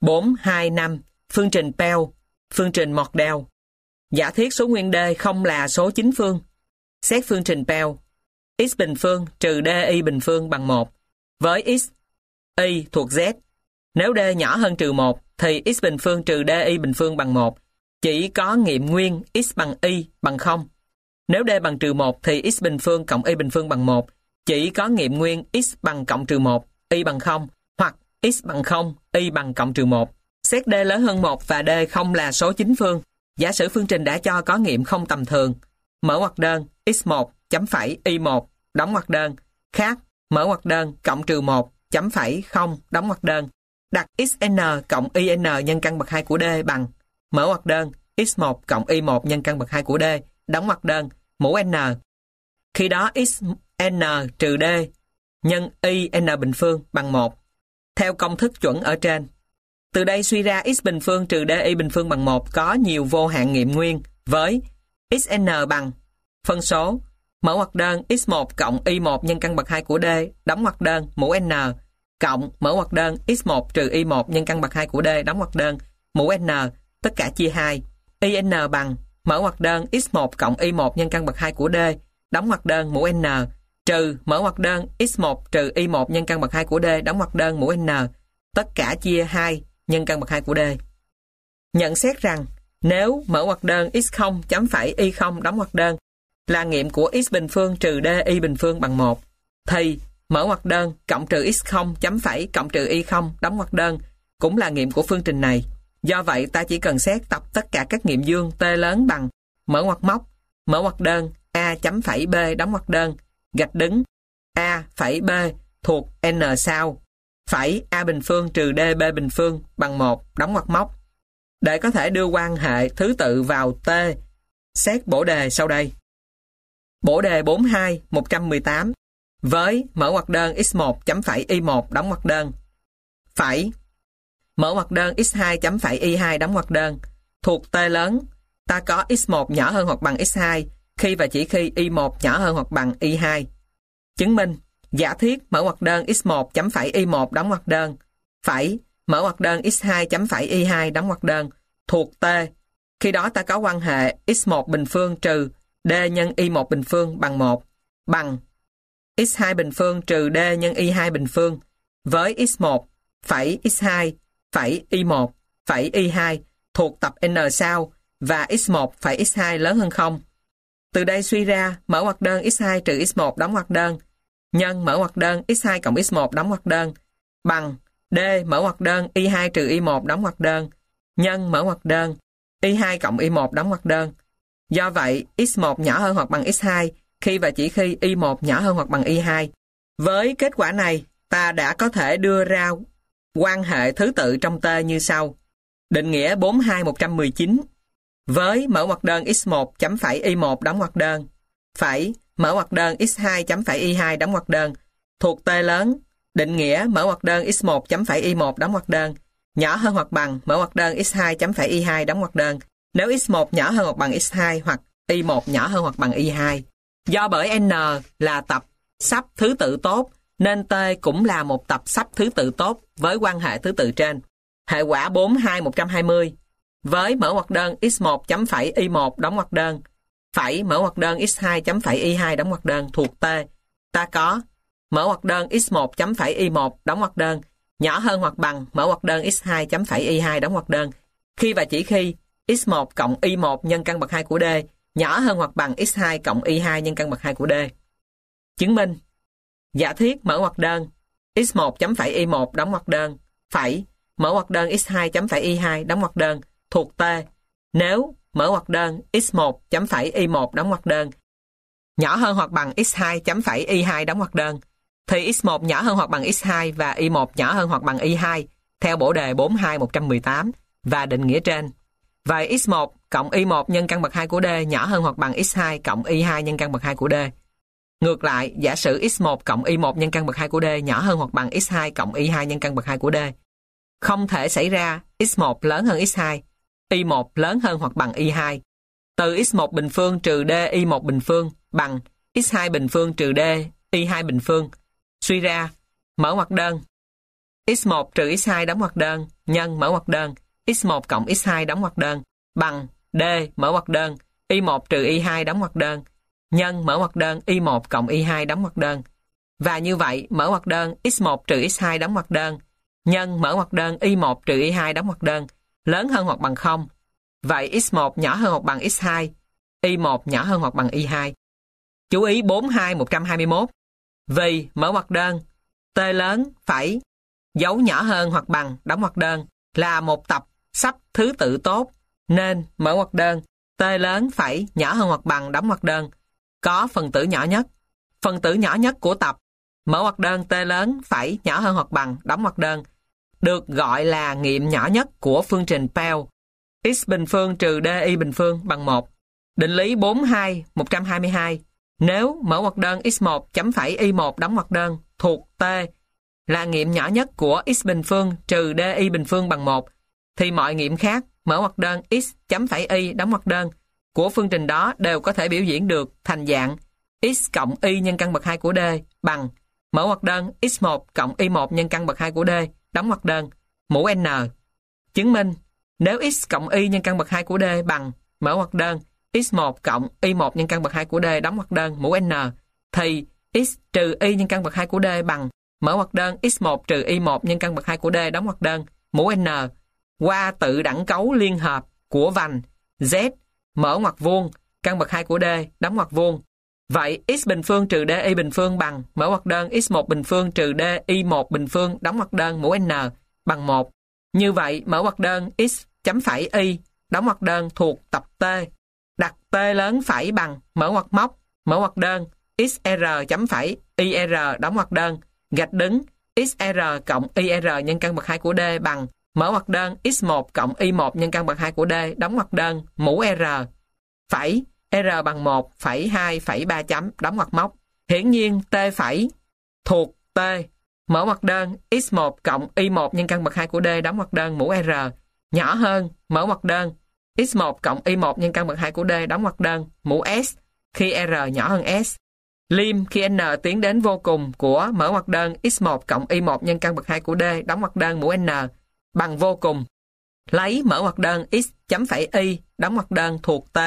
425. Phương trình Pell, phương trình Mordell. Giả thiết số nguyên D không là số chính phương. Xét phương trình Pell. X bình phương trừ D y bình phương bằng 1. Với x, y thuộc Z. Nếu D nhỏ hơn trừ 1 thì x bình phương trừ D y bình phương bằng 1. Chỉ có nghiệm nguyên x bằng y bằng 0. Nếu D bằng trừ 1 thì x bình phương cộng y bình phương bằng 1. Chỉ có nghiệm nguyên x bằng cộng trừ 1, y bằng 0, hoặc x bằng 0, y bằng cộng trừ 1. Xét D lớn hơn 1 và D không là số chính phương. Giả sử phương trình đã cho có nghiệm không tầm thường. Mở ngoặc đơn x1 chấm phẩy y1 đóng ngoặc đơn khác mở ngoặc đơn cộng trừ 1 chấm phẩy 0 đóng ngoặc đơn. Đặt xn cộng yn nhân căn bậc 2 của D bằng mở ngoặc đơn x1 cộng y1 nhân căn bậc 2 của D đóng ngoặc đơn mũ n. Khi đó xn trừ D nhân yn bình phương bằng 1. Theo công thức chuẩn ở trên. Từ đây suy ra x bình phương trừ D y bình phương bằng 1 có nhiều vô hạn nghiệm nguyên với xn bằng phân số mở ngoặc đơn x1 cộng y1 nhân căn bậc 2 của D đóng ngoặc đơn mũ n cộng mở ngoặc đơn x1 trừ y1 nhân căn bậc 2 của D đóng ngoặc đơn mũ n tất cả chia 2. In bằng mở ngoặc đơn x1 cộng y1 nhân căn bậc 2 của D đóng ngoặc đơn mũ n trừ mở ngoặc đơn x1 trừ y1 nhân căn bậc 2 của D đóng ngoặc đơn mũ n tất cả chia 2 nhân căn bậc 2 của D. Nhận xét rằng nếu mở ngoặc đơn x0 chấm phẩy y0 đóng ngoặc đơn là nghiệm của x bình phương trừ D y bình phương bằng 1 thì mở ngoặc đơn cộng trừ x0 chấm phẩy cộng trừ y0 đóng ngoặc đơn cũng là nghiệm của phương trình này. Do vậy ta chỉ cần xét tập tất cả các nghiệm dương t lớn bằng mở ngoặc móc mở ngoặc đơn a chấm phẩy b đóng ngoặc đơn gạch đứng a phẩy b thuộc n sau phẩy a bình phương trừ d b bình phương bằng 1 đóng ngoặc móc. Để có thể đưa quan hệ thứ tự vào t, xét bổ đề sau đây. Bổ đề 42 118 với mở ngoặc đơn x1 chấm phẩy y1 đóng ngoặc đơn phẩy mở ngoặc đơn x2 chấm phẩy y2 đóng ngoặc đơn thuộc t lớn ta có x1 nhỏ hơn hoặc bằng x2 khi và chỉ khi y1 nhỏ hơn hoặc bằng y2. Chứng minh giả thiết mở ngoặc đơn x1 chấm phẩy y1 đóng ngoặc đơn phẩy mở ngoặc đơn x2 chấm phẩy y2 đóng ngoặc đơn thuộc t. Khi đó ta có quan hệ x1 bình phương trừ d nhân y1 bình phương bằng 1 bằng x2 bình phương trừ d nhân y2 bình phương với x1 phẩy x2 phẩy y1 phẩy y2 thuộc tập n sau và x1 phẩy x2 lớn hơn 0. Từ đây suy ra mở ngoặc đơn x2 trừ x1 đóng ngoặc đơn nhân mở ngoặc đơn x2 cộng x1 đóng ngoặc đơn bằng d mở ngoặc đơn y2 trừ y1 đóng ngoặc đơn nhân mở ngoặc đơn y2 cộng y1 đóng ngoặc đơn. Do vậy x1 nhỏ hơn hoặc bằng x2 khi và chỉ khi y1 nhỏ hơn hoặc bằng y2. Với kết quả này ta đã có thể đưa ra quan hệ thứ tự trong t như sau. Định nghĩa 42119 với mở ngoặc đơn x1 chấm phẩy y1 đóng ngoặc đơn phẩy mở ngoặc đơn x2 chấm phẩy y2 đóng ngoặc đơn thuộc t lớn. Định nghĩa mở ngoặc đơn x1 chấm phẩy y1 đóng ngoặc đơn nhỏ hơn hoặc bằng mở ngoặc đơn x2 chấm phẩy y2 đóng ngoặc đơn nếu x1 nhỏ hơn hoặc bằng x2 hoặc y1 nhỏ hơn hoặc bằng y2. Do bởi n là tập sắp thứ tự tốt nên t cũng là một tập sắp thứ tự tốt với quan hệ thứ tự trên. Hệ quả 42120 với mở ngoặc đơn x1 chấm phẩy y1 đóng ngoặc đơn phẩy mở ngoặc đơn x2 chấm phẩy y2 đóng ngoặc đơn thuộc t. Ta có mở ngoặc đơn x1 chấm phẩy y1 đóng ngoặc đơn nhỏ hơn hoặc bằng mở ngoặc đơn x2 chấm phẩy y2 đóng ngoặc đơn khi và chỉ khi x1 cộng y1 nhân căn bậc 2 của d nhỏ hơn hoặc bằng x2 cộng y2 nhân căn bậc 2 của d. Chứng minh giả thiết mở ngoặc đơn x1 chấm phẩy y1 đóng ngoặc đơn phẩy mở ngoặc đơn x2 chấm phẩy y2 đóng ngoặc đơn thuộc t nếu mở ngoặc đơn x1 chấm phẩy y1 đóng ngoặc đơn nhỏ hơn hoặc bằng x2 chấm phẩy y2 đóng ngoặc đơn thì x1 nhỏ hơn hoặc bằng x2 và y1 nhỏ hơn hoặc bằng y2 theo bổ đề 42118 và định nghĩa trên. Vậy x1 cộng y1 nhân căn bậc 2 của d nhỏ hơn hoặc bằng x2 cộng y2 nhân căn bậc 2 của d. Ngược lại, giả sử x1 cộng y1 nhân căn bậc 2 của d nhỏ hơn hoặc bằng x2 cộng y2 nhân căn bậc 2 của d. Không thể xảy ra x1 lớn hơn x2, y1 lớn hơn hoặc bằng y2. Từ x1 bình phương trừ d y1 bình phương bằng x2 bình phương trừ d y2 bình phương. Suy ra, mở ngoặc đơn x1 trừ x2 đóng ngoặc đơn nhân mở ngoặc đơn x1 cộng x2 đóng ngoặc đơn bằng D mở ngoặc đơn y1 trừ y2 đóng ngoặc đơn nhân mở ngoặc đơn y1 cộng y2 đóng ngoặc đơn. Và như vậy, mở ngoặc đơn x1 trừ x2 đóng ngoặc đơn nhân mở ngoặc đơn y1 trừ y2 đóng ngoặc đơn lớn hơn hoặc bằng 0. Vậy x1 nhỏ hơn hoặc bằng x2, y1 nhỏ hơn hoặc bằng y2. Chú ý 4.2.121. Vì mở ngoặc đơn T lớn phải dấu nhỏ hơn hoặc bằng đóng ngoặc đơn là một tập sắp thứ tự tốt, nên mở ngoặc đơn T lớn phải nhỏ hơn hoặc bằng đóng ngoặc đơn có phần tử nhỏ nhất. Phần tử nhỏ nhất của tập mở ngoặc đơn T lớn phải nhỏ hơn hoặc bằng đóng ngoặc đơn được gọi là nghiệm nhỏ nhất của phương trình Pell. X bình phương trừ DY bình phương bằng 1. Định lý 4.2.122. Nếu mở ngoặc đơn x1 chấm phẩy y1 đóng ngoặc đơn thuộc T là nghiệm nhỏ nhất của x bình phương trừ DY bình phương bằng 1, thì mọi nghiệm khác mở ngoặc đơn x chấm phẩy y đóng ngoặc đơn của phương trình đó đều có thể biểu diễn được thành dạng x cộng y nhân căn bậc 2 của D bằng mở ngoặc đơn x1 cộng y1 nhân căn bậc 2 của D đóng ngoặc đơn mũ n. Chứng minh nếu x cộng y nhân căn bậc 2 của D bằng mở ngoặc đơn x1 cộng y1 nhân căn bậc 2 của D đóng ngoặc đơn mũ n, thì x trừ y nhân căn bậc 2 của D bằng mở ngoặc đơn x1 trừ y1 nhân căn bậc 2 của D đóng ngoặc đơn mũ n qua tự đẳng cấu liên hợp của vành z mở ngoặc vuông căn bậc 2 của D đóng ngoặc vuông. Vậy x bình phương trừ DY bình phương bằng mở ngoặc đơn x1 bình phương trừ DY1 bình phương đóng ngoặc đơn mũ n bằng 1. Như vậy mở ngoặc đơn x chấm phẩy y đóng ngoặc đơn thuộc tập T đặt T lớn phải bằng mở ngoặc móc mở ngoặc đơn XR chấm phẩy IR đóng ngoặc đơn gạch đứng XR cộng IR nhân căn bậc 2 của D bằng mở ngoặc đơn x1 cộng y1 nhân căn bậc 2 của D đóng ngoặc đơn mũ R phẩy R bằng 1 phẩy 2 phẩy 3 chấm đóng ngoặc móc. Hiển nhiên T phẩy thuộc T mở ngoặc đơn x1 cộng y1 nhân căn bậc 2 của D đóng ngoặc đơn mũ R nhỏ hơn mở ngoặc đơn x1 cộng y1 nhân căn bậc 2 của D đóng ngoặc đơn mũ S khi R nhỏ hơn S. Lim khi n tiến đến vô cùng của mở ngoặc đơn x1 cộng y1 nhân căn bậc 2 của D đóng ngoặc đơn mũ n bằng vô cùng. Lấy mở ngoặc đơn x chấm phẩy y đóng ngoặc đơn thuộc T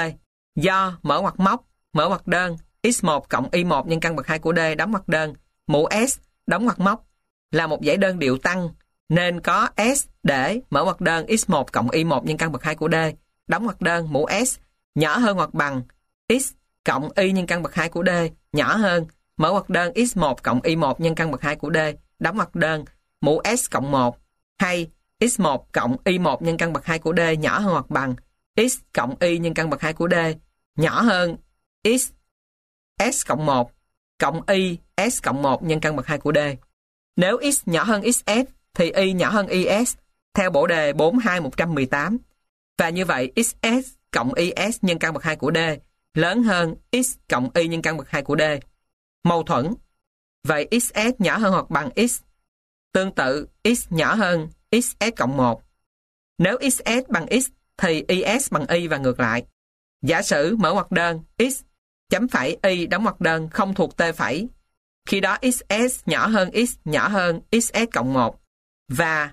do mở ngoặc móc mở ngoặc đơn x1 cộng y1 nhân căn bậc 2 của D đóng ngoặc đơn mũ S đóng ngoặc móc là một dãy đơn điệu tăng, nên có S để mở ngoặc đơn x1 cộng y1 nhân căn bậc 2 của D đóng ngoặc đơn mũ S nhỏ hơn hoặc bằng x cộng y nhân căn bậc 2 của D nhỏ hơn mở ngoặc đơn x1 cộng y1 nhân căn bậc 2 của D đóng ngoặc đơn mũ S cộng 1, hay x1 cộng y1 nhân căn bậc 2 của D nhỏ hơn hoặc bằng x cộng y nhân căn bậc 2 của D nhỏ hơn x S cộng 1 cộng y S cộng 1 nhân căn bậc 2 của D. Nếu x nhỏ hơn xs thì y nhỏ hơn is theo bộ đề 4.2.118. Và như vậy xs cộng is nhân căn bậc 2 của D lớn hơn x cộng y nhân căn bậc 2 của D. Mâu thuẫn. Vậy xs nhỏ hơn hoặc bằng x. Tương tự x nhỏ hơn xs cộng 1. Nếu xs bằng x thì is bằng y và ngược lại. Giả sử mở ngoặc đơn x chấm phẩy y đóng ngoặc đơn không thuộc T phẩy. Khi đó xs nhỏ hơn x nhỏ hơn xs cộng 1 và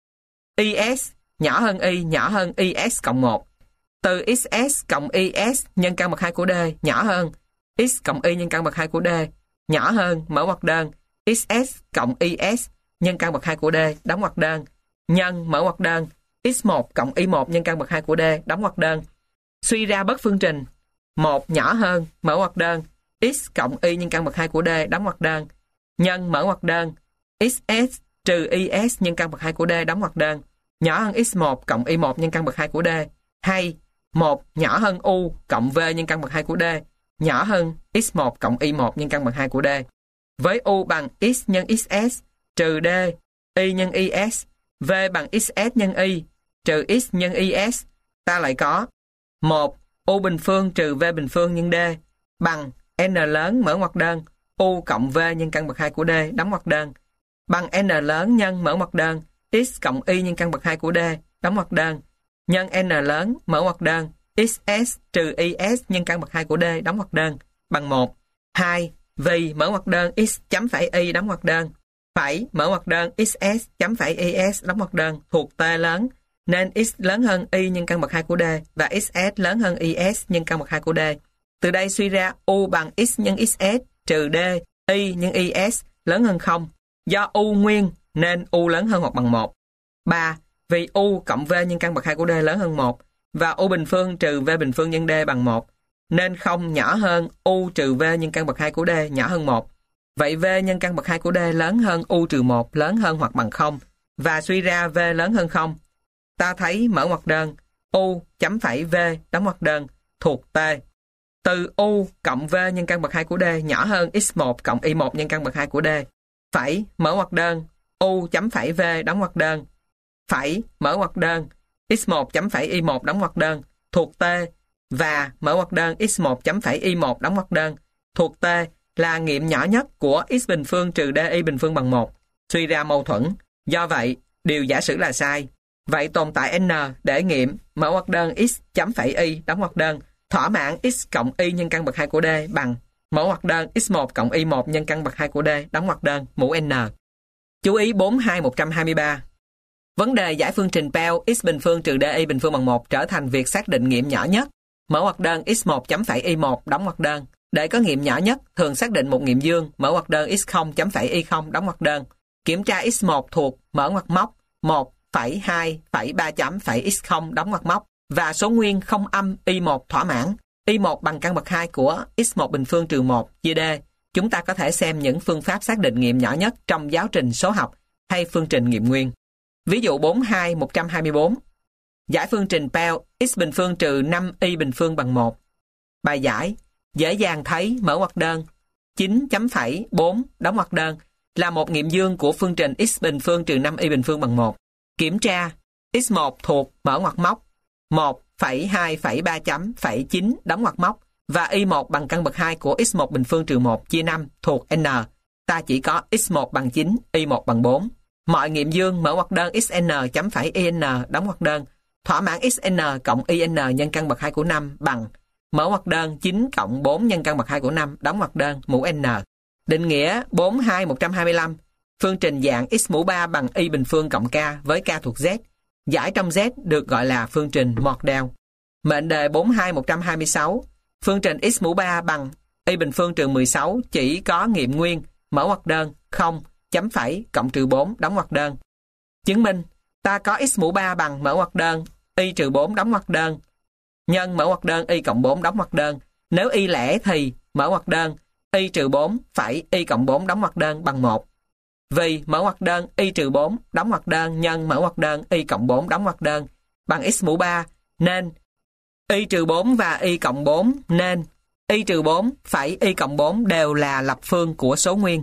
is nhỏ hơn y nhỏ hơn is cộng 1. Từ xs cộng is nhân căn bậc 2 của D nhỏ hơn x cộng y nhân căn bậc 2 của D nhỏ hơn mở ngoặc đơn xs cộng is nhân căn bậc 2 của D đóng ngoặc đơn nhân mở ngoặc đơn x1 cộng y1 nhân căn bậc 2 của D đóng ngoặc đơn. Suy ra bất phương trình 1 nhỏ hơn mở ngoặc đơn x cộng y nhân căn bậc 2 của D đóng ngoặc đơn nhân mở ngoặc đơn xs trừ is nhân căn bậc 2 của D đóng ngoặc đơn nhỏ hơn x1 cộng y1 nhân căn bậc 2 của D, hay 1 nhỏ hơn u cộng v nhân căn bậc 2 của D nhỏ hơn x1 cộng y1 nhân căn bậc 2 của D. Với u bằng x nhân xs trừ d y nhân is, v bằng xs nhân y trừ x nhân is, ta lại có 1 u bình phương trừ v bình phương nhân d bằng n lớn mở ngoặc đơn u cộng v nhân căn bậc 2 của D đóng ngoặc đơn bằng n lớn nhân mở ngoặc đơn x cộng y nhân căn bậc 2 của D đóng ngoặc đơn nhân n lớn mở ngoặc đơn xs trừ is nhân căn bậc 2 của D đóng ngoặc đơn bằng 1. 2. Vì mở ngoặc đơn x chấm phẩy y đóng ngoặc đơn Phẩy mở ngoặc đơn XS chấm phẩy IS đóng ngoặc đơn thuộc T lớn, nên X lớn hơn Y nhân căn bậc 2 của D và XS lớn hơn IS nhân căn bậc 2 của D. Từ đây suy ra U bằng X nhân XS trừ D, Y nhân IS lớn hơn 0. Do U nguyên nên U lớn hơn hoặc bằng 1. 3. Vì U cộng V nhân căn bậc 2 của D lớn hơn 1 và U bình phương trừ V bình phương nhân D bằng 1, nên 0 nhỏ hơn U trừ V nhân căn bậc 2 của D nhỏ hơn 1. Vậy V nhân căn bậc 2 của D lớn hơn U trừ 1 lớn hơn hoặc bằng 0 và suy ra V lớn hơn 0. Ta thấy mở ngoặc đơn U chấm phẩy V đóng ngoặc đơn thuộc T. Từ U cộng V nhân căn bậc 2 của D nhỏ hơn X1 cộng Y1 nhân căn bậc 2 của D. Phẩy mở ngoặc đơn U chấm phẩy V đóng ngoặc đơn. Phẩy mở ngoặc đơn X1 chấm phẩy Y1 đóng ngoặc đơn thuộc T và mở ngoặc đơn X1 chấm phẩy Y1 đóng ngoặc đơn thuộc T là nghiệm nhỏ nhất của X bình phương trừ DY bình phương bằng 1. Suy ra mâu thuẫn. Do vậy, điều giả sử là sai. Vậy tồn tại N để nghiệm mở ngoặc đơn X chấm phẩy Y đóng ngoặc đơn thỏa mãn X cộng Y nhân căn bậc 2 của D bằng mở ngoặc đơn X1 cộng Y1 nhân căn bậc 2 của D đóng ngoặc đơn mũ N. Chú ý 4.2.123. Vấn đề giải phương trình Pell X bình phương trừ DY bình phương bằng 1 trở thành việc xác định nghiệm nhỏ nhất. Mở ngoặc đơn X1 chấm phẩy Y1 đóng ngoặc đơn. Để có nghiệm nhỏ nhất, thường xác định một nghiệm dương, mở ngoặc đơn x0 chấm phẩy y0 đóng ngoặc đơn. Kiểm tra x1 thuộc mở ngoặc móc 1,2,3 chấm phẩy x0 đóng ngoặc móc và số nguyên không âm y1 thỏa mãn. Y1 bằng căn bậc 2 của x1 bình phương trừ 1 chia D. Chúng ta có thể xem những phương pháp xác định nghiệm nhỏ nhất trong giáo trình số học hay phương trình nghiệm nguyên. Ví dụ 4.2.124. Giải phương trình Pell x bình phương trừ 5y bình phương bằng 1. Bài giải dễ dàng thấy mở ngoặc đơn 9.4 đóng ngoặc đơn là một nghiệm dương của phương trình x bình phương trừ 5y bình phương bằng 1. Kiểm tra x1 thuộc mở ngoặc móc 1,2,3 chấm phẩy 9 đóng ngoặc móc và y1 bằng căn bậc 2 của x1 bình phương trừ 1 chia 5 thuộc n. Ta chỉ có x1 bằng 9, y1 bằng 4. Mọi nghiệm dương mở ngoặc đơn xn chấm phẩy in đóng ngoặc đơn thỏa mãn xn cộng in nhân căn bậc 2 của 5 bằng mở ngoặc đơn 9 cộng 4 nhân căn bậc 2 của 5 đóng ngoặc đơn mũ n. Định nghĩa 4.2.125. Phương trình dạng x mũ 3 bằng y bình phương cộng k với k thuộc z. Giải trong z được gọi là phương trình Mordell. Mệnh đề 4.2.126. Phương trình x mũ 3 bằng y bình phương trừ 16 chỉ có nghiệm nguyên mở ngoặc đơn 0 chấm phẩy cộng trừ 4 đóng ngoặc đơn. Chứng minh ta có x mũ 3 bằng mở ngoặc đơn y trừ 4 đóng ngoặc đơn nhân mở ngoặc đơn y cộng 4 đóng ngoặc đơn. Nếu y lẻ thì mở ngoặc đơn y trừ 4 phẩy y cộng 4 đóng ngoặc đơn bằng 1. Vì mở ngoặc đơn y trừ 4 đóng ngoặc đơn nhân mở ngoặc đơn y cộng 4 đóng ngoặc đơn bằng x mũ 3 nên y trừ 4 và y cộng 4 nên y trừ 4 phẩy y cộng 4 đều là lập phương của số nguyên.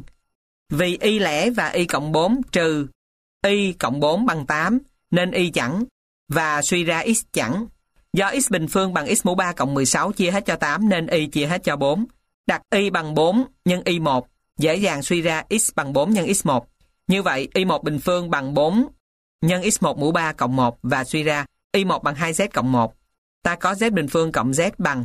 Vì y lẻ và y cộng 4 trừ y cộng 4 bằng 8 nên y chẵn và suy ra x chẵn. Do x bình phương bằng x mũ 3 cộng 16 chia hết cho 8 nên y chia hết cho 4. Đặt y bằng 4 nhân y1, dễ dàng suy ra x bằng 4 nhân x1. Như vậy, y1 bình phương bằng 4 nhân x1 mũ 3 cộng 1 và suy ra y1 bằng 2z cộng 1. Ta có z bình phương cộng z bằng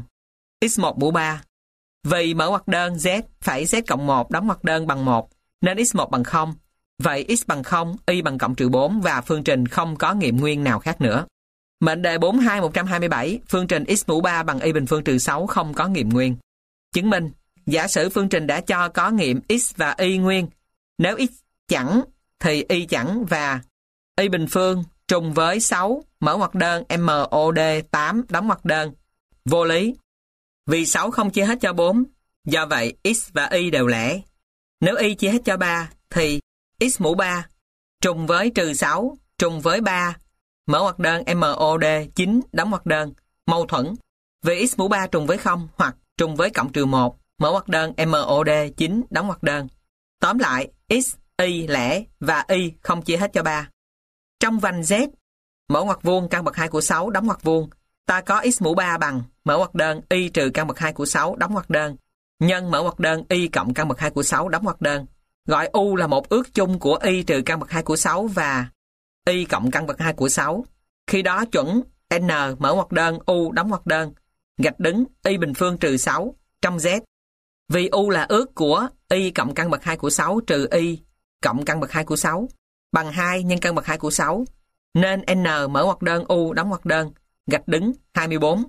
x1 mũ 3. Vì mở ngoặc đơn z phẩy z cộng 1 đóng ngoặc đơn bằng 1 nên x1 bằng 0. Vậy x bằng 0, y bằng cộng trừ 4 và phương trình không có nghiệm nguyên nào khác nữa. Mệnh đề 4.2.127. Phương trình x mũ 3 bằng y bình phương trừ 6 không có nghiệm nguyên. Chứng minh, giả sử phương trình đã cho có nghiệm x và y nguyên. Nếu x chẵn thì y chẵn và y bình phương trùng với 6 mở ngoặc đơn MOD 8 đóng ngoặc đơn. Vô lý. Vì 6 không chia hết cho 4, do vậy x và y đều lẻ. Nếu y chia hết cho 3 thì x mũ 3 trùng với trừ 6 trùng với 3 mở ngoặc đơn MOD 9 đóng ngoặc đơn. Mâu thuẫn. Vì x mũ 3 trùng với 0 hoặc trùng với cộng trừ 1 mở ngoặc đơn MOD 9 đóng ngoặc đơn. Tóm lại, x, y lẻ và y không chia hết cho 3. Trong vành Z, mở ngoặc vuông căn bậc 2 của 6 đóng ngoặc vuông, ta có x mũ 3 bằng mở ngoặc đơn y trừ căn bậc 2 của 6 đóng ngoặc đơn nhân mở ngoặc đơn y cộng căn bậc 2 của 6 đóng ngoặc đơn. Gọi U là một ước chung của y trừ căn bậc 2 của 6 và y cộng căn bậc 2 của 6. Khi đó chuẩn N mở ngoặc đơn U đóng ngoặc đơn gạch đứng y bình phương trừ 6 trong Z. Vì U là ước của y cộng căn bậc 2 của 6 trừ y cộng căn bậc 2 của 6 bằng 2 nhân căn bậc 2 của 6, nên n mở ngoặc đơn u đóng ngoặc đơn gạch đứng 24.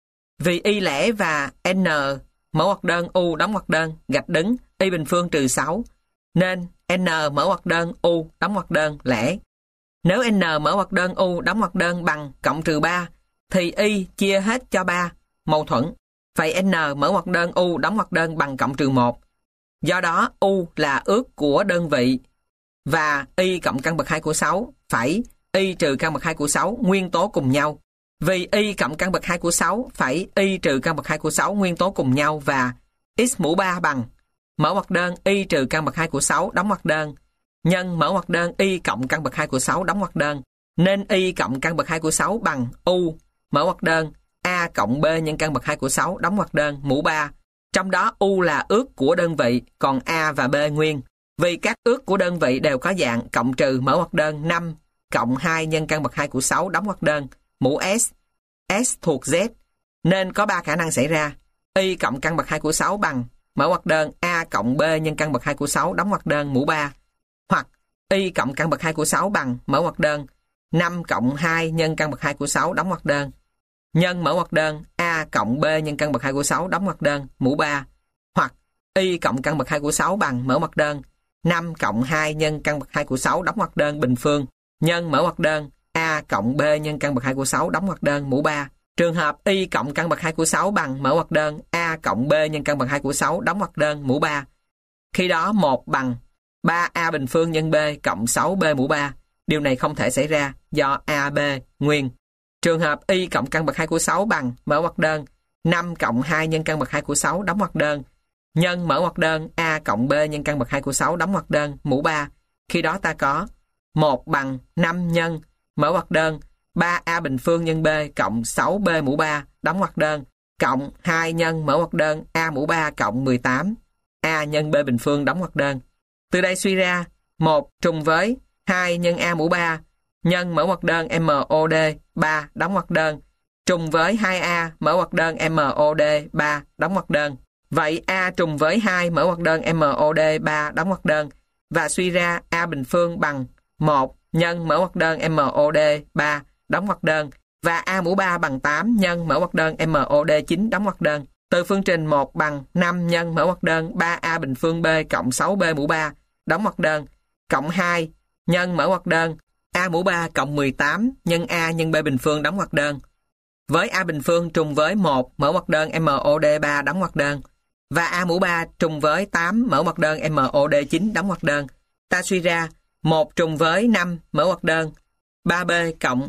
Vì y lẻ và n mở ngoặc đơn u đóng ngoặc đơn gạch đứng y bình phương trừ 6, nên n mở ngoặc đơn u đóng ngoặc đơn lẻ. Nếu n mở ngoặc đơn u đóng ngoặc đơn bằng cộng trừ 3, thì y chia hết cho 3, mâu thuẫn. Vậy n mở ngoặc đơn u đóng ngoặc đơn bằng cộng trừ 1. Do đó u là ước của đơn vị và y cộng căn bậc 2 của 6 phải y trừ căn bậc 2 của 6 nguyên tố cùng nhau. Vì y cộng căn bậc 2 của 6 phải y trừ căn bậc 2 của 6 nguyên tố cùng nhau và x mũ 3 bằng mở ngoặc đơn y trừ căn bậc 2 của 6 đóng ngoặc đơn nhân mở ngoặc đơn y cộng căn bậc 2 của 6 đóng ngoặc đơn, nên y cộng căn bậc 2 của 6 bằng u mở ngoặc đơn a cộng b nhân căn bậc 2 của 6 đóng ngoặc đơn mũ 3. Trong đó u là ước của đơn vị, còn a và b nguyên. Vì các ước của đơn vị đều có dạng cộng trừ mở ngoặc đơn 5 cộng 2 nhân căn bậc 2 của 6 đóng ngoặc đơn mũ s. S thuộc z, nên có 3 khả năng xảy ra. Y cộng căn bậc 2 của 6 bằng mở ngoặc đơn a cộng b nhân căn bậc 2 của 6 đóng ngoặc đơn mũ 3, hoặc y cộng căn bậc 2 của 6 bằng mở ngoặc đơn 5 cộng 2 nhân căn bậc 2 của 6 đóng ngoặc đơn nhân mở ngoặc đơn a cộng b nhân căn bậc 2 của 6 đóng ngoặc đơn mũ 3, hoặc y cộng căn bậc 2 của 6 bằng mở ngoặc đơn 5 cộng 2 nhân căn bậc 2 của 6 đóng ngoặc đơn bình phương nhân mở ngoặc đơn a cộng b nhân căn bậc 2 của 6 đóng ngoặc đơn mũ 3. Trường hợp y cộng căn bậc 2 của 6 bằng mở ngoặc đơn a cộng b nhân căn bậc 2 của 6 đóng ngoặc đơn mũ 3. Khi đó 1 bằng 3a bình phương nhân b cộng 6b mũ 3. Điều này không thể xảy ra do a, b nguyên. Trường hợp y cộng căn bậc 2 của 6 bằng mở ngoặc đơn 5 cộng 2 nhân căn bậc 2 của 6 đóng ngoặc đơn nhân mở ngoặc đơn a cộng b nhân căn bậc 2 của 6 đóng ngoặc đơn mũ 3. Khi đó ta có 1 bằng 5 nhân mở ngoặc đơn 3a bình phương nhân b cộng 6b mũ 3 đóng ngoặc đơn cộng 2 nhân mở ngoặc đơn a mũ 3 cộng 18 a nhân b bình phương đóng ngoặc đơn. Từ đây suy ra 1 trùng với 2 nhân a mũ 3 nhân mở ngoặc đơn MOD 3 đóng ngoặc đơn trùng với 2a mở ngoặc đơn MOD 3 đóng ngoặc đơn. Vậy a trùng với 2 mở ngoặc đơn MOD 3 đóng ngoặc đơn và suy ra a bình phương bằng 1 nhân mở ngoặc đơn MOD 3 đóng ngoặc đơn và a mũ 3 bằng 8 nhân mở ngoặc đơn MOD 9 đóng ngoặc đơn. Từ phương trình 1 bằng 5 nhân mở ngoặc đơn 3a bình phương b cộng 6b mũ 3 đóng ngoặc đơn cộng 2 nhân mở ngoặc đơn a mũ 3 cộng 18 nhân a nhân b bình phương đóng ngoặc đơn. Với a bình phương trùng với 1 mở ngoặc đơn MOD 3 đóng ngoặc đơn và a mũ 3 trùng với 8 mở ngoặc đơn MOD 9 đóng ngoặc đơn. Ta suy ra 1 trùng với 5 mở ngoặc đơn 3b cộng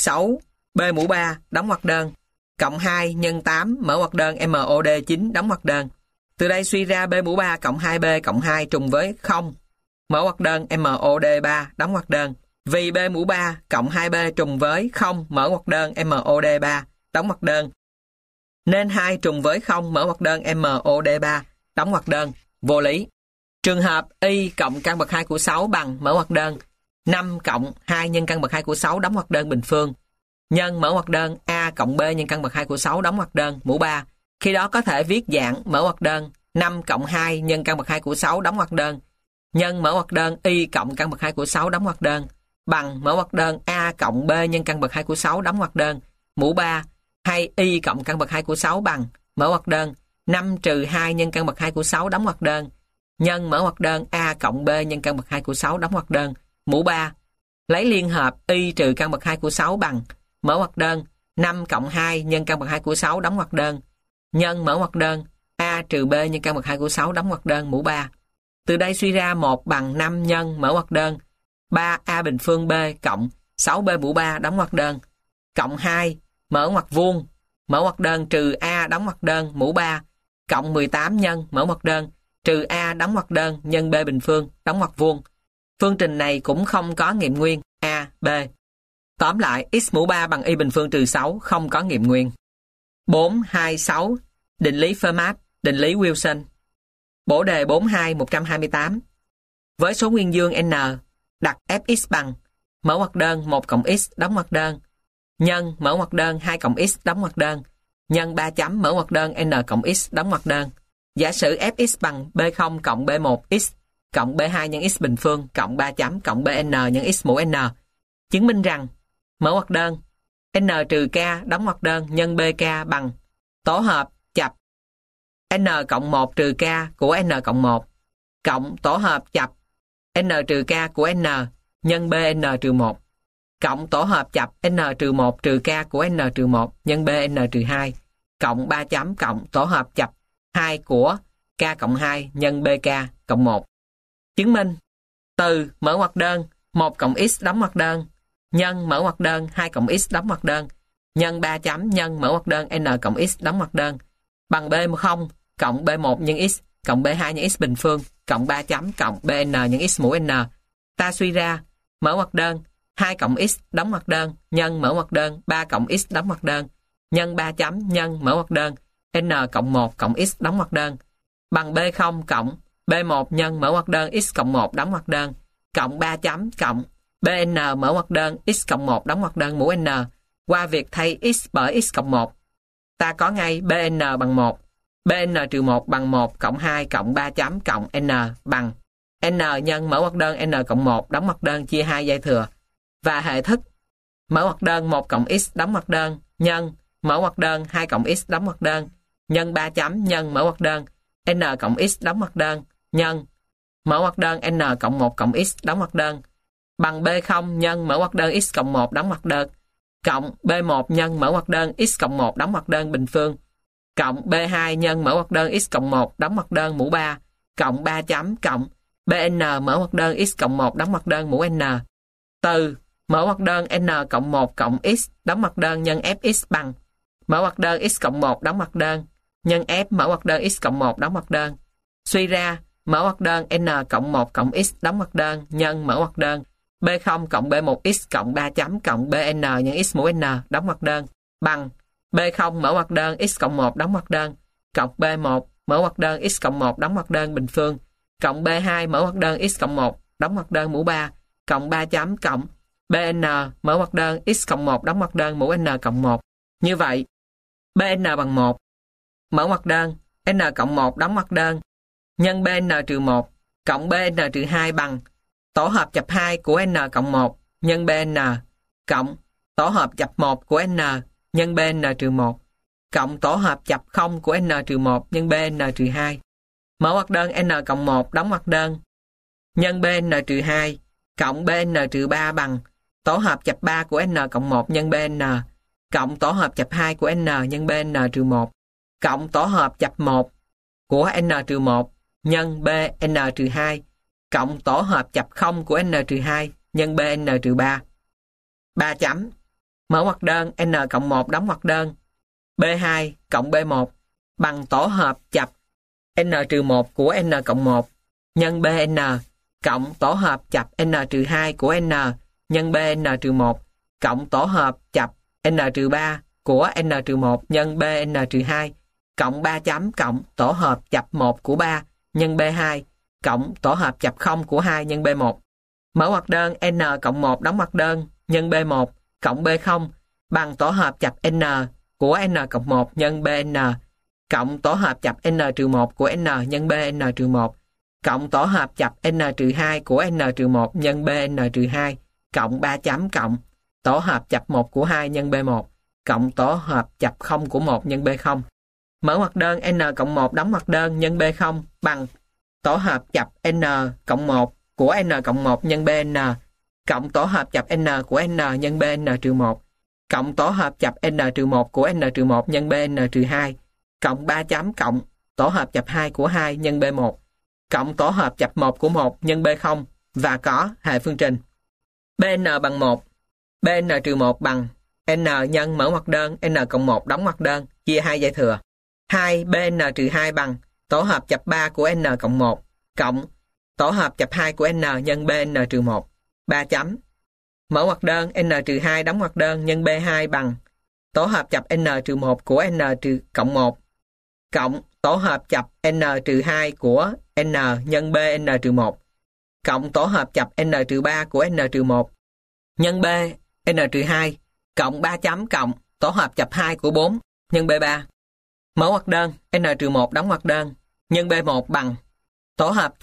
6b mũ 3 đóng ngoặc đơn cộng 2 nhân 8 mở ngoặc đơn MOD 9 đóng ngoặc đơn. Từ đây suy ra b mũ 3 cộng 2b cộng 2 trùng với 0 mở ngoặc đơn MOD 3 đóng ngoặc đơn. Vì b mũ 3 cộng 2b trùng với 0 mở ngoặc đơn MOD 3 đóng ngoặc đơn, nên 2 trùng với 0 mở ngoặc đơn MOD 3 đóng ngoặc đơn. Vô lý. Trường hợp y cộng căn bậc 2 của 6 bằng mở ngoặc đơn 5 cộng 2 nhân căn bậc 2 của 6 đóng ngoặc đơn bình phương nhân mở ngoặc đơn a cộng b nhân căn bậc 2 của 6 đóng ngoặc đơn mũ 3. Khi đó có thể viết dạng mở ngoặc đơn 5 cộng 2 nhân căn bậc 2 của 6 đóng ngoặc đơn nhân mở ngoặc đơn y cộng căn bậc 2 của 6 đóng ngoặc đơn bằng mở ngoặc đơn a cộng b nhân căn bậc 2 của 6 đóng ngoặc đơn mũ 3, hay y cộng căn bậc 2 của 6 bằng mở ngoặc đơn 5 trừ 2 nhân căn bậc 2 của 6 đóng ngoặc đơn nhân mở ngoặc đơn a cộng b nhân căn bậc 2 của 6 đóng ngoặc đơn mũ 3. Lấy liên hợp y trừ căn bậc 2 của 6 bằng mở ngoặc đơn 5 cộng 2 nhân căn bậc 2 của 6 đóng ngoặc đơn nhân mở ngoặc đơn a trừ b nhân căn bậc 2 của 6 đóng ngoặc đơn mũ 3. Từ đây suy ra 1 bằng 5 nhân mở ngoặc đơn 3a bình phương b cộng 6b mũ 3 đóng ngoặc đơn cộng 2 mở ngoặc vuông mở ngoặc đơn trừ a đóng ngoặc đơn mũ 3 cộng 18 nhân mở ngoặc đơn trừ a đóng ngoặc đơn nhân b bình phương đóng ngoặc vuông. Phương trình này cũng không có nghiệm nguyên a, b. Tóm lại, x mũ 3 bằng y bình phương trừ 6 không có nghiệm nguyên. 426. Định lý Fermat, định lý Wilson. Bổ đề 42-128. Với số nguyên dương n, đặt fx bằng mở ngoặc đơn 1 cộng x đóng ngoặc đơn nhân mở ngoặc đơn 2 cộng x đóng ngoặc đơn nhân 3 chấm mở ngoặc đơn n cộng x đóng ngoặc đơn. Giả sử fx bằng b0 cộng b1 x cộng B2 nhân x bình phương cộng 3 chấm cộng Bn nhân x mũ n. Chứng minh rằng mở ngoặc đơn n trừ k đóng ngoặc đơn nhân bk bằng tổ hợp chập n cộng 1 trừ k của n cộng 1 cộng tổ hợp chập n trừ k của n nhân bn trừ 1 cộng tổ hợp chập n trừ 1 trừ k của n trừ 1 nhân bn trừ 2 cộng 3 chấm cộng tổ hợp chập 2 của k cộng 2 nhân bk cộng 1. Chứng minh từ mở ngoặc đơn 1 cộng x đóng ngoặc đơn nhân mở ngoặc đơn 2 cộng x đóng ngoặc đơn nhân 3 chấm nhân mở ngoặc đơn n cộng x đóng ngoặc đơn bằng B0 cộng B1 nhân x cộng B2 nhân x bình phương cộng 3 chấm cộng Bn nhân x mũ n. Ta suy ra mở ngoặc đơn 2 cộng x đóng ngoặc đơn nhân mở ngoặc đơn 3 cộng x đóng ngoặc đơn nhân 3 chấm nhân mở ngoặc đơn n cộng 1 cộng x đóng ngoặc đơn bằng B0 cộng B1 nhân mở ngoặc đơn x cộng 1 đóng ngoặc đơn cộng 3 chấm cộng Bn mở ngoặc đơn x cộng 1 đóng ngoặc đơn mũ n. Qua việc thay x bởi x cộng 1, ta có ngay Bn bằng 1, Bn trừ 1 bằng 1 cộng 2 cộng 3 chấm cộng n bằng n nhân mở ngoặc đơn n cộng 1 đóng ngoặc đơn chia 2 dây thừa. Và hệ thức mở ngoặc đơn 1 cộng x đóng ngoặc đơn nhân mở ngoặc đơn 2 cộng x đóng ngoặc đơn nhân 3 chấm nhân mở ngoặc đơn n cộng x đóng ngoặc đơn nhân mở ngoặc đơn n cộng 1 cộng x đóng ngoặc đơn bằng B0 nhân mở ngoặc đơn x cộng 1 đóng ngoặc đơn cộng B1 nhân mở ngoặc đơn x cộng 1 đóng ngoặc đơn bình phương cộng B2 nhân mở ngoặc đơn x cộng 1 đóng ngoặc đơn mũ 3 cộng 3 chấm cộng Bn mở ngoặc đơn x cộng 1 đóng ngoặc đơn mũ n. Từ mở ngoặc đơn n cộng 1 cộng x đóng ngoặc đơn nhân fx bằng mở ngoặc đơn x cộng 1 đóng ngoặc đơn nhân f mở ngoặc đơn x cộng 1 đóng ngoặc đơn. Suy ra mở ngoặc đơn n cộng 1 cộng x đóng ngoặc đơn nhân mở ngoặc đơn B0 cộng B1x cộng 3 chấm cộng Bn nhân x mũ n đóng ngoặc đơn bằng B0 mở ngoặc đơn x cộng 1 đóng ngoặc đơn cộng B1 mở ngoặc đơn x cộng 1 đóng ngoặc đơn bình phương cộng B2 mở ngoặc đơn x cộng 1 đóng ngoặc đơn mũ 3 cộng 3 chấm cộng Bn mở ngoặc đơn x cộng 1 đóng ngoặc đơn mũ n cộng 1. Như vậy, Bn bằng 1 mở ngoặc đơn n cộng 1 đóng ngoặc đơn nhân Bn trừ 1 cộng Bn trừ 2 bằng tổ hợp chập 2 của n cộng 1 nhân Bn cộng tổ hợp chập 1 của n nhân Bn trừ 1 cộng tổ hợp chập 0 của n trừ 1 nhân Bn trừ 2. Mở ngoặc đơn n cộng 1 đóng ngoặc đơn nhân Bn trừ 2 cộng Bn trừ 3 bằng tổ hợp chập 3 của n cộng 1 nhân Bn cộng tổ hợp chập 2 của n nhân Bn trừ 1 cộng tổ hợp chập 1 của n trừ 1 nhân Bn trừ 2 cộng tổ hợp chập 0 của n trừ 2 nhân Bn trừ 3. 3 chấm mở ngoặc đơn n cộng 1 đóng ngoặc đơn B2 cộng B1 bằng tổ hợp chập n trừ 1 của n cộng 1 nhân Bn cộng tổ hợp chập n trừ 2 của n nhân Bn trừ 1 cộng tổ hợp chập n trừ 3 của n trừ 1 nhân Bn trừ 2 cộng 3 chấm cộng tổ hợp chập 1 của 3 nhân B2 cộng tổ hợp chập 0 của 2 nhân B1. Mở ngoặc đơn n cộng 1 đóng ngoặc đơn nhân B1 cộng B0 bằng tổ hợp chập n của n cộng 1 nhân Bn cộng tổ hợp chập n trừ 1 của n nhân Bn trừ 1 cộng tổ hợp chập n trừ 2 của n trừ 1 nhân Bn trừ 2 cộng 3 chấm cộng tổ hợp chập 1 của 2 nhân B1 cộng tổ hợp chập 0 của 1 nhân B0. Mở ngoặc đơn n cộng 1 đóng ngoặc đơn nhân B0 bằng tổ hợp chập n cộng 1 của n cộng 1 nhân Bn cộng tổ hợp chập n của n nhân Bn trừ 1 cộng tổ hợp chập n trừ 1 của n trừ 1 nhân Bn trừ 2 cộng 3 chấm cộng tổ hợp chập 2 của 2 nhân B1 cộng tổ hợp chập 1 của 1 nhân B0 và có hệ phương trình. Bn bằng 1, Bn trừ 1 bằng n nhân mở ngoặc đơn n cộng 1 đóng ngoặc đơn chia 2 dây thừa. 2 Bn trừ 2 bằng tổ hợp chập 3 của n cộng 1 cộng tổ hợp chập 2 của n nhân Bn trừ 1. 3 chấm mở ngoặc đơn n trừ 2 đóng ngoặc đơn nhân B2 bằng tổ hợp chập n trừ 1 của n trừ cộng 1 cộng tổ hợp chập n trừ 2 của n nhân Bn trừ 1 cộng tổ hợp chập n trừ 3 của n trừ 1 nhân B n trừ 2 cộng 3 chấm cộng tổ hợp chập 2 của 4 nhân B3. Mở ngoặc đơn n trừ 1 đóng ngoặc đơn nhân B1 bằng tổ hợp chập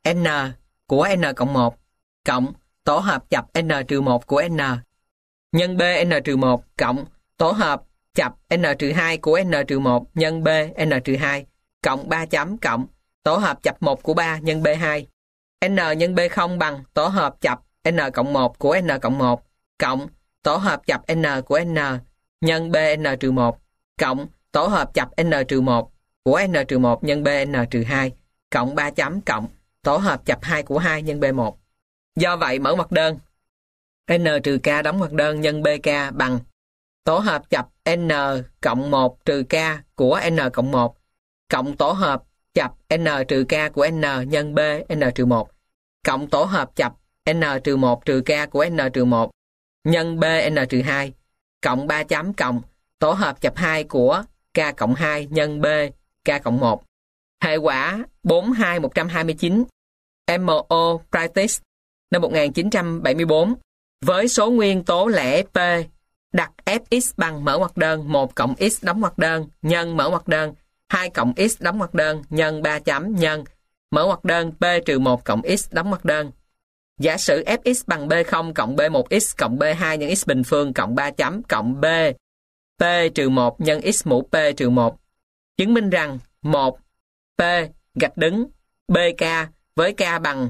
n của n cộng 1 cộng tổ hợp chập n trừ 1 của n nhân b n trừ 1 cộng tổ hợp chập n trừ 2 của n trừ 1 nhân b n trừ 2 cộng 3 chấm cộng tổ hợp chập 1 của 3 nhân b2. N nhân b0 bằng tổ hợp chập n cộng 1 của n cộng 1 cộng tổ hợp chập n của n nhân b n trừ 1 cộng tổ hợp chập n trừ 1 của n trừ 1 nhân b n trừ 2 cộng 3 chấm cộng tổ hợp chập 2 của 2 nhân b1. Do vậy mở ngoặc đơn n trừ k đóng ngoặc đơn nhân bk bằng tổ hợp chập n cộng 1 trừ k của n cộng 1 cộng tổ hợp chập n trừ k của n nhân b n trừ 1 cộng tổ hợp chập n trừ 1 trừ k của n trừ 1 nhân b n trừ 2 cộng 3 chấm cộng tổ hợp chập 2 của k cộng 2 nhân b k cộng 1. Hệ quả 42129 MO Practice năm 1974 với số nguyên tố lẻ P đặt Fx bằng mở ngoặc đơn 1 cộng x đóng ngoặc đơn nhân mở ngoặc đơn 2 cộng x đóng ngoặc đơn nhân 3 chấm nhân mở ngoặc đơn P trừ 1 cộng x đóng ngoặc đơn. Giả sử Fx bằng B0 cộng B1x cộng B2 nhân x bình phương cộng 3 chấm cộng B P trừ 1 nhân x mũ P trừ 1. Chứng minh rằng 1 P gạch đứng BK với K bằng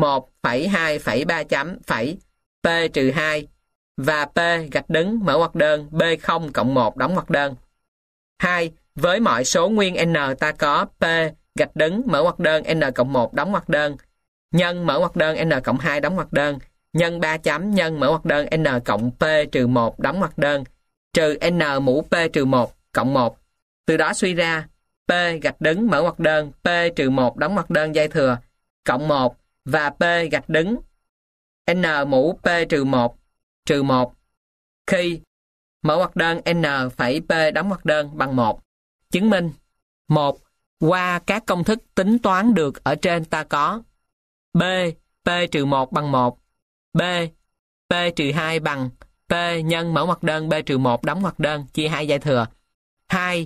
1,2,3 chấm phẩy P trừ 2 và P gạch đứng mở ngoặc đơn B0 cộng 1 đóng ngoặc đơn. 2. Với mọi số nguyên n ta có P gạch đứng mở ngoặc đơn n cộng 1 đóng ngoặc đơn nhân mở ngoặc đơn n cộng 2 đóng ngoặc đơn nhân 3 chấm nhân mở ngoặc đơn n cộng P trừ 1 đóng ngoặc đơn trừ n mũ P trừ 1 cộng 1. Từ đó suy ra P gạch đứng mở ngoặc đơn P trừ 1 đóng ngoặc đơn dây thừa cộng 1 và P gạch đứng n mũ P trừ 1 trừ 1 khi mở ngoặc đơn n phẩy P đóng ngoặc đơn bằng 1. Chứng minh 1. Qua các công thức tính toán được ở trên ta có B P trừ 1 bằng 1 B P trừ 2 bằng P nhân mở ngoặc đơn B trừ 1 đóng ngoặc đơn chia 2 dây thừa. 2.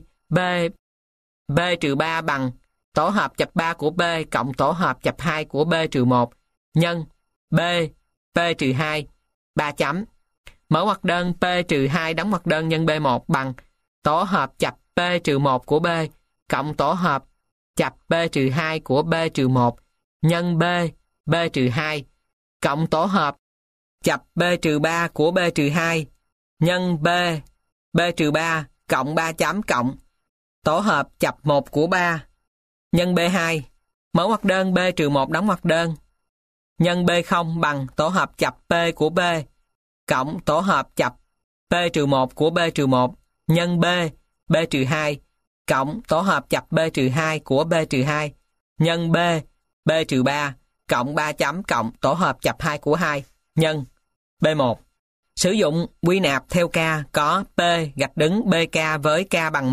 B trừ 3 bằng tổ hợp chập 3 của B cộng tổ hợp chập 2 của B trừ 1 nhân B P trừ 2 3 chấm. Mở ngoặc đơn P trừ 2 đóng ngoặc đơn nhân B1 bằng tổ hợp chập P trừ 1 của B cộng tổ hợp chập B trừ 2 của B trừ 1 nhân B trừ 2 cộng tổ hợp chập B trừ 3 của B trừ 2 nhân B trừ 3 cộng 3 chấm cộng tổ hợp chập 1 của 3 nhân B2 mở ngoặc đơn B trừ 1 đóng ngoặc đơn nhân B0 bằng tổ hợp chập P của B cộng tổ hợp chập P trừ 1 của B trừ 1 nhân B trừ 2 cộng tổ hợp chập B trừ 2 của B trừ 2 nhân B trừ 3 cộng 3 chấm cộng tổ hợp chập 2 của 2 nhân B1. Sử dụng quy nạp theo K có P gạch đứng BK với K bằng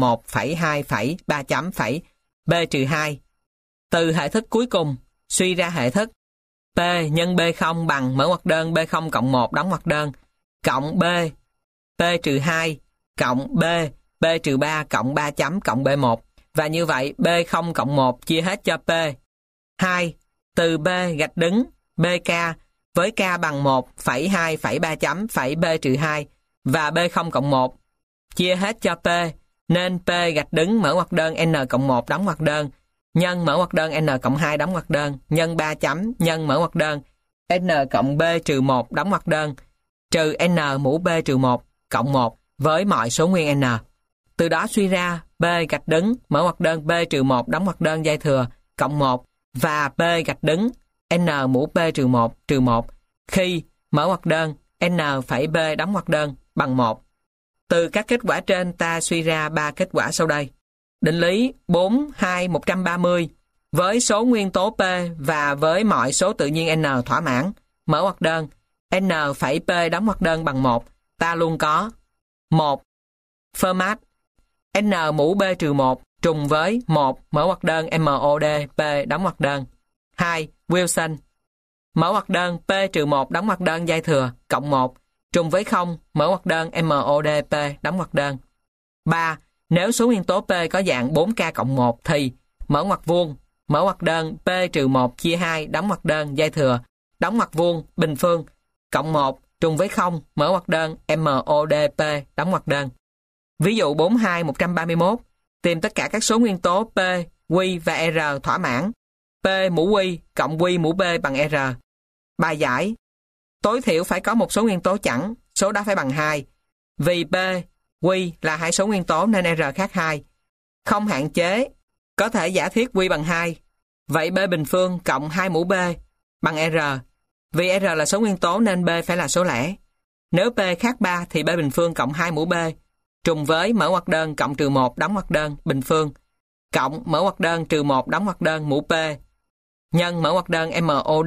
1,2,3 chấm phẩy B trừ 2. Từ hệ thức cuối cùng suy ra hệ thức P nhân B0 bằng mở ngoặc đơn B0 cộng 1 đóng ngoặc đơn cộng P trừ 2 cộng B trừ 3 cộng 3 chấm cộng B1 và như vậy B0 cộng 1 chia hết cho P. 2. Từ B gạch đứng BK với K bằng 1,2,3 chấm phẩy B trừ 2 và B0 cộng 1 chia hết cho P nên P gạch đứng mở ngoặc đơn N cộng 1 đóng ngoặc đơn nhân mở ngoặc đơn N cộng 2 đóng ngoặc đơn nhân 3 chấm nhân mở ngoặc đơn N cộng B trừ 1 đóng ngoặc đơn trừ N mũ B trừ 1 cộng 1 với mọi số nguyên N. Từ đó suy ra B gạch đứng mở ngoặc đơn B trừ 1 đóng ngoặc đơn dây thừa cộng 1 và B gạch đứng N mũ B trừ 1 khi mở ngoặc đơn N phẩy B đóng ngoặc đơn bằng 1. Từ các kết quả trên ta suy ra 3 kết quả sau đây. Định lý 4,2,130 với số nguyên tố P và với mọi số tự nhiên N thỏa mãn, mở ngoặc đơn N phẩy P đóng ngoặc đơn bằng 1, ta luôn có 1. Fermat N mũ B trừ 1 trùng với 1 mở ngoặc đơn MOD P đóng ngoặc đơn. 2. Wilson mở ngoặc đơn P trừ 1 đóng ngoặc đơn dây thừa cộng 1 trùng với 0 mở ngoặc đơn MOD P đóng ngoặc đơn. 3. Nếu số nguyên tố P có dạng 4K cộng 1 thì mở ngoặc vuông mở ngoặc đơn P trừ 1 chia 2 đóng ngoặc đơn dây thừa, đóng ngoặc vuông bình phương, cộng 1 trùng với 0 mở ngoặc đơn MODP đóng ngoặc đơn. Ví dụ 42-131, tìm tất cả các số nguyên tố P, Q và R thỏa mãn. P mũ Q cộng Q mũ P bằng R. Bài giải: tối thiểu phải có một số nguyên tố chẵn, số đó phải bằng 2. Vì P, Q là hai số nguyên tố nên R khác 2. Không hạn chế, có thể giả thiết Q bằng 2. Vậy B bình phương cộng 2 mũ B bằng R. Vì R là số nguyên tố nên B phải là số lẻ. Nếu P khác 3 thì B bình phương cộng 2 mũ B trùng với mở ngoặc đơn cộng trừ 1 đóng ngoặc đơn bình phương cộng mở ngoặc đơn trừ 1 đóng ngoặc đơn mũ P nhân mở ngoặc đơn MOD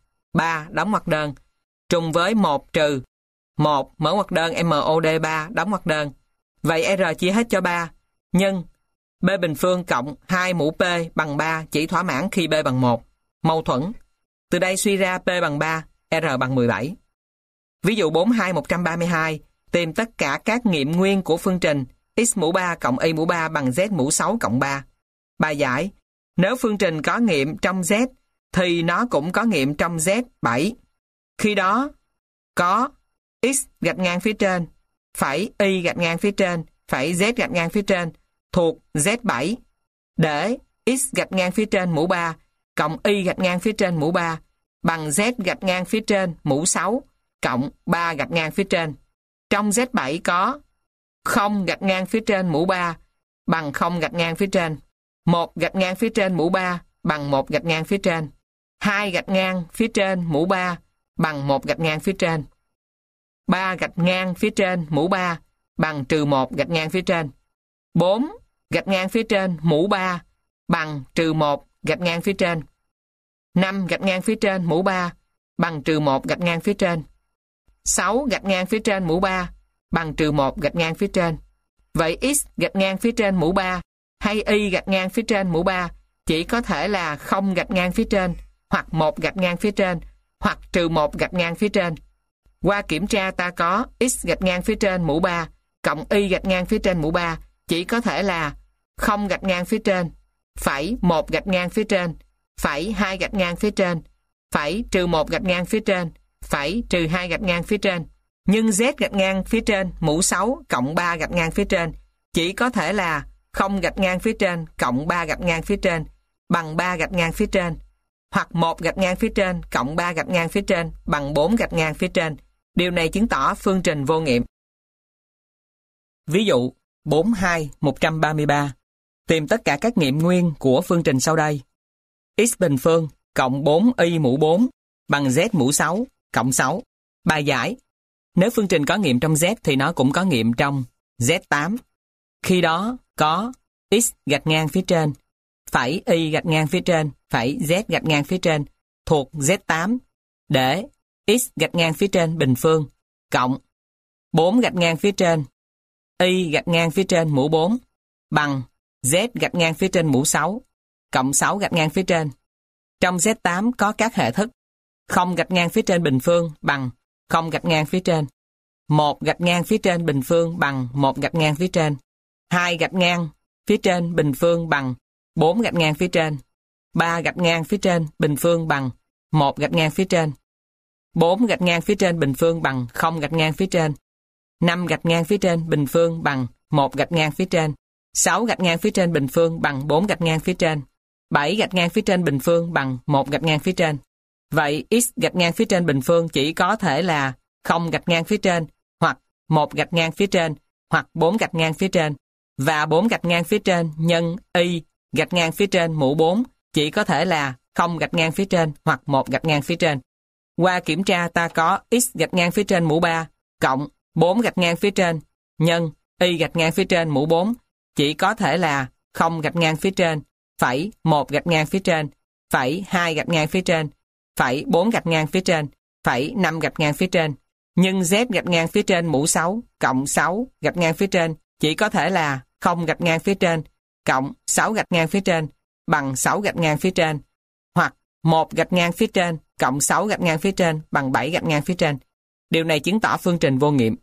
3 đóng ngoặc đơn trùng với 1 trừ 1 mở ngoặc đơn MOD 3 đóng ngoặc đơn. Vậy R chia hết cho 3 nhưng B bình phương cộng 2 mũ P bằng 3 chỉ thỏa mãn khi B bằng 1. Mâu thuẫn. Từ đây suy ra P bằng 3, R bằng 17. Ví dụ 42-132, tìm tất cả các nghiệm nguyên của phương trình x mũ 3 cộng y mũ 3 bằng z mũ 6 cộng 3. Bài giải: nếu phương trình có nghiệm trong z thì nó cũng có nghiệm trong z7. Khi đó có x gạch ngang phía trên phẩy y gạch ngang phía trên phẩy z gạch ngang phía trên thuộc z7 để x gạch ngang phía trên mũ 3 cộng y gạch ngang phía trên mũ 3 bằng z gạch ngang phía trên mũ 6 cộng 3 gạch ngang phía trên. Trong z7 có 0 gạch ngang phía trên mũ 3 bằng 0 gạch ngang phía trên, 1 gạch ngang phía trên mũ 3 bằng 1 gạch ngang phía trên, 2 gạch ngang phía trên mũ 3 bằng 1 gạch ngang phía trên, 3 gạch ngang phía trên mũ 3 bằng trừ 1 gạch ngang phía trên, 4 gạch ngang phía trên mũ 3 bằng trừ 1 gạch ngang phía trên, 5 gạch ngang phía trên mũ 3 bằng trừ 1 gạch ngang phía trên, 6 gạch ngang phía trên mũ 3 bằng trừ 1 gạch ngang phía trên. Vậy x gạch ngang phía trên mũ 3 hay y gạch ngang phía trên mũ 3 chỉ có thể là 0 gạch ngang phía trên, hoặc 1 gạch ngang phía trên, hoặc trừ 1 gạch ngang phía trên. Qua kiểm tra ta có x gạch ngang phía trên mũ 3 cộng y gạch ngang phía trên mũ 3 chỉ có thể là 0 gạch ngang phía trên, phẩy 1 gạch ngang phía trên, phẩy 2 gạch ngang phía trên, phẩy trừ 1 gạch ngang phía trên, phẩy trừ 2 gạch ngang phía trên. Nhưng z gạch ngang phía trên mũ 6 cộng 3 gạch ngang phía trên chỉ có thể là 0 gạch ngang phía trên cộng 3 gạch ngang phía trên bằng 3 gạch ngang phía trên, hoặc 1 gạch ngang phía trên cộng 3 gạch ngang phía trên bằng 4 gạch ngang phía trên. Điều này chứng tỏ phương trình vô nghiệm. Ví dụ 42-133, tìm tất cả các nghiệm nguyên của phương trình sau đây: x bình phương cộng 4y mũ 4 bằng z mũ 6 cộng 6. Bài giải: nếu phương trình có nghiệm trong z thì nó cũng có nghiệm trong z8. Khi đó có x gạch ngang phía trên phẩy y gạch ngang phía trên phẩy z gạch ngang phía trên thuộc z8 để x gạch ngang phía trên bình phương cộng 4 gạch ngang phía trên y gạch ngang phía trên mũ 4 bằng z gạch ngang phía trên mũ 6 cộng 6 gạch ngang phía trên. Trong z8 có các hệ thức: 0 gạch ngang phía trên bình phương bằng 0 gạch ngang phía trên, 1 gạch ngang phía trên bình phương bằng 1 gạch ngang phía trên, 2 gạch ngang phía trên bình phương bằng 4 gạch ngang phía trên, 3 gạch ngang phía trên bình phương bằng 1 gạch ngang phía trên, 4 gạch ngang phía trên bình phương bằng 0 gạch ngang phía trên, 5 gạch ngang phía trên bình phương bằng 1 gạch ngang phía trên, 6 gạch ngang phía trên bình phương bằng 4 gạch ngang phía trên, 7 gạch ngang phía trên bình phương bằng 1 gạch ngang phía trên. Vậy x gạch ngang phía trên bình phương chỉ có thể là 0 gạch ngang phía trên, hoặc 1 gạch ngang phía trên, hoặc 4 gạch ngang phía trên. Và 4 gạch ngang phía trên nhân y gạch ngang phía trên mũ 4 chỉ có thể là 0 gạch ngang phía trên, hoặc 1 gạch ngang phía trên. Qua kiểm tra ta có x gạch ngang phía trên mũ 3 cộng 4 gạch ngang phía trên nhân y gạch ngang phía trên mũ 4 chỉ có thể là 0 gạch ngang phía trên, phẩy 1 gạch ngang phía trên, phẩy 2 gạch ngang phía trên, phẩy 4 gạch ngang phía trên, phẩy 5 gạch ngang phía trên. Nhưng z gạch ngang phía trên mũ 6 cộng 6 gạch ngang phía trên chỉ có thể là 0 gạch ngang phía trên cộng 6 gạch ngang phía trên bằng 6 gạch ngang phía trên, hoặc 1 gạch ngang phía trên cộng 6 gạch ngang phía trên bằng 7 gạch ngang phía trên. Điều này chứng tỏ phương trình vô nghiệm.